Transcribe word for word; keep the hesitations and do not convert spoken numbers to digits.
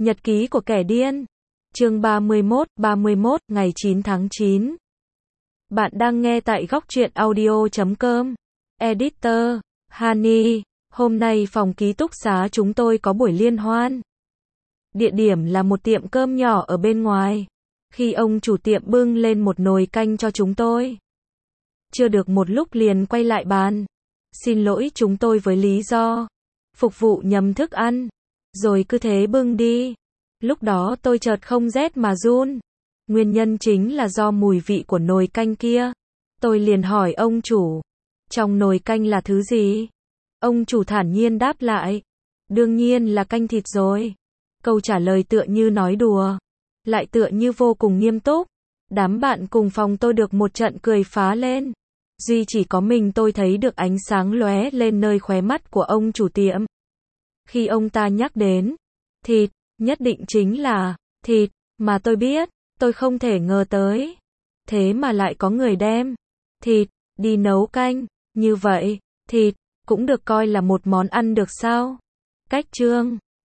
Nhật ký của kẻ điên. Chương ba mươi mốt, ba mươi mốt, ngày chín tháng chín. Bạn đang nghe tại góc truyện audio chấm com. Editor, Hani. Hôm nay phòng ký túc xá chúng tôi có buổi liên hoan. Địa điểm là một tiệm cơm nhỏ ở bên ngoài. Khi ông chủ tiệm bưng lên một nồi canh cho chúng tôi. Chưa được một lúc liền quay lại bàn. Xin lỗi chúng tôi với lý do phục vụ nhầm thức ăn. Rồi cứ thế bưng đi. Lúc đó tôi chợt không rét mà run. Nguyên nhân chính là do mùi vị của nồi canh kia. Tôi liền hỏi ông chủ. Trong nồi canh là thứ gì? Ông chủ thản nhiên đáp lại. Đương nhiên là canh thịt rồi. Câu trả lời tựa như nói đùa. Lại tựa như vô cùng nghiêm túc. Đám bạn cùng phòng tôi được một trận cười phá lên. Duy chỉ có mình tôi thấy được ánh sáng lóe lên nơi khóe mắt của ông chủ tiệm. Khi ông ta nhắc đến thịt, nhất định chính là thịt, mà tôi biết, tôi không thể ngờ tới. Thế mà lại có người đem thịt đi nấu canh, như vậy, thịt cũng được coi là một món ăn được sao? Cách chương